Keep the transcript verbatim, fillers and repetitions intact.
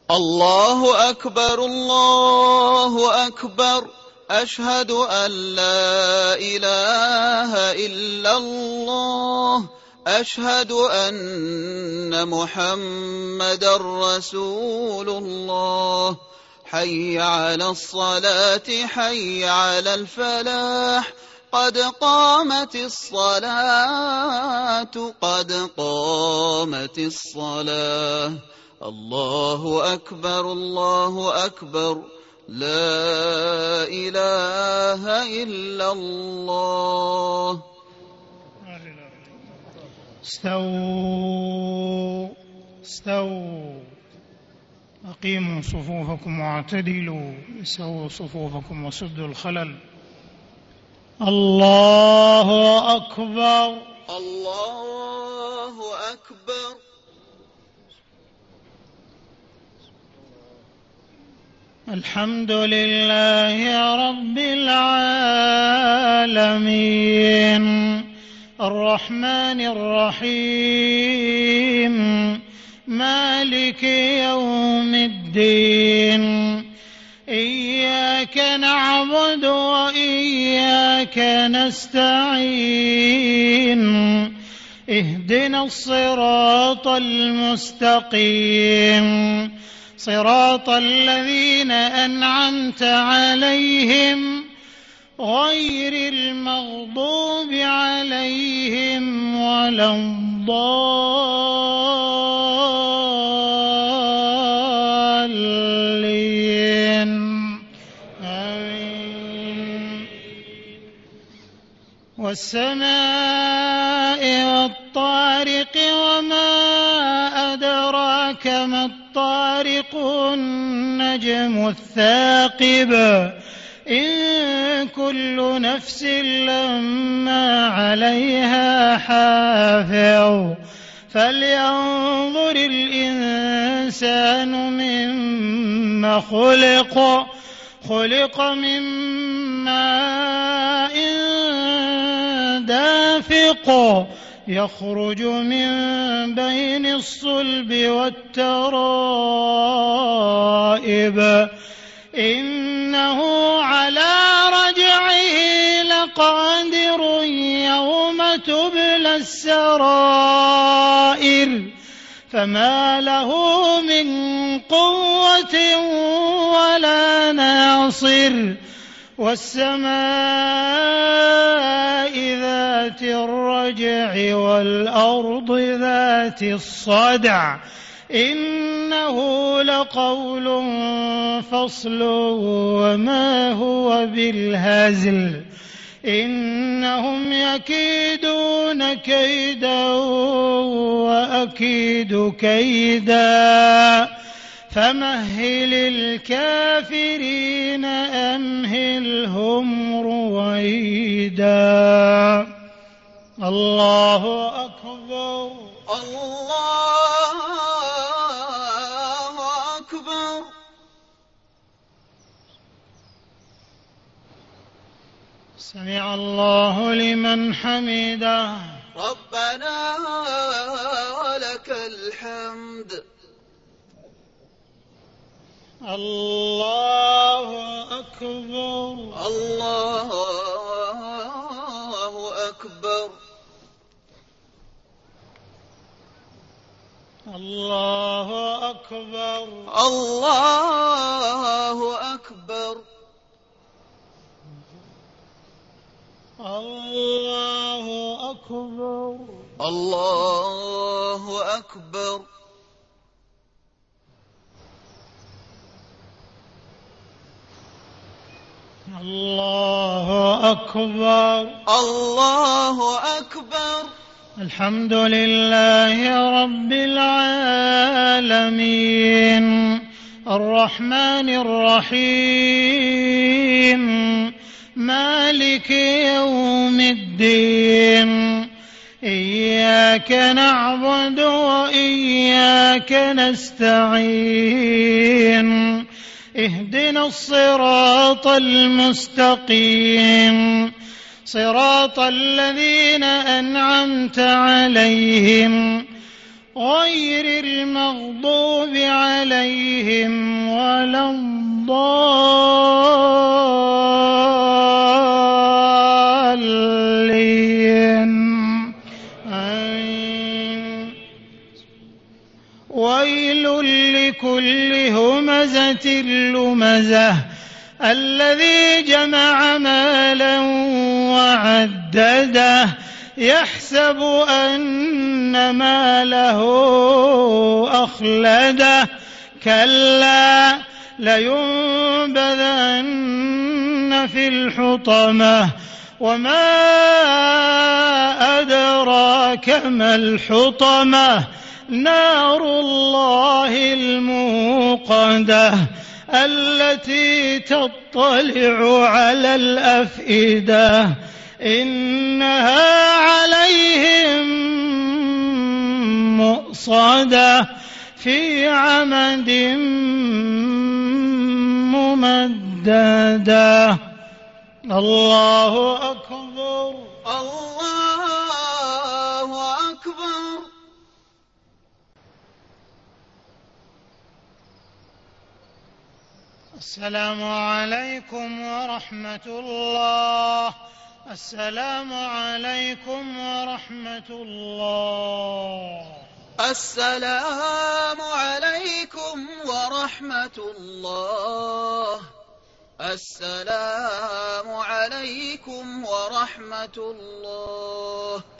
الله أكبر الله أكبر أشهد أن لا إله إلا الله أشهد أن محمدًا رسول الله حي على الصلاة حي على الفلاح قد قامت الصلاة قد قامت الصلاة الله أكبر الله أكبر لا إله إلا الله. استووا استووا أقيموا صفوفكم واعتدلوا سووا صفوفكم وسدوا الخلل. الله أكبر الله أكبر. الحمد لله رب العالمين الرحمن الرحيم مالك يوم الدين إياك نعبد وإياك نستعين اهدنا الصراط المستقيم صراط الذين أنعمت عليهم غير المغضوب عليهم ولا الضالين آمين. والسماء والطارق وما أدراك ما الطارق النجم الثاقب إن كل نفس لما عليها حافظ فلينظر الإنسان مما خلق خلق من ماء دافق يخرج من بين الصلب والترائب إنه على رجعه لقادر يوم تبلى السرائر فما له من قوة ولا ناصر والسماء ذات الرجع والأرض ذات الصدع إنه لقول فصل وما هو بالهزل إنهم يكيدون كيدا وأكيد كيدا فمهل الكافرين أمهلهم رويدا. الله أكبر الله أكبر. سمع الله لمن حمده ربنا ولك الحمد. الله أكبر الله أكبر. الله أكبر الله أكبر. الله أكبر الله أكبر. الله أكبر الله أكبر. الحمد لله رب العالمين الرحمن الرحيم مالك يوم الدين إياك نعبد وإياك نستعين اهدنا الصراط المستقيم صراط الذين أنعمت عليهم غير المغضوب عليهم ولا الضالين. آمين. ويل لكل همزة لمزة الذي جمع مالا وعدده يحسب أن ماله أخلده كلا لينبذن في الحطمة وما أدراك ما الحطمة نار الله الموقدة التي تطلع على الأفئدة إنها عليهم مؤصدة في عمد ممددة. الله أكبر. الله أكبر. السلام عليكم ورحمة الله. السلام عليكم ورحمة الله. السلام عليكم ورحمة الله. السلام عليكم ورحمة الله.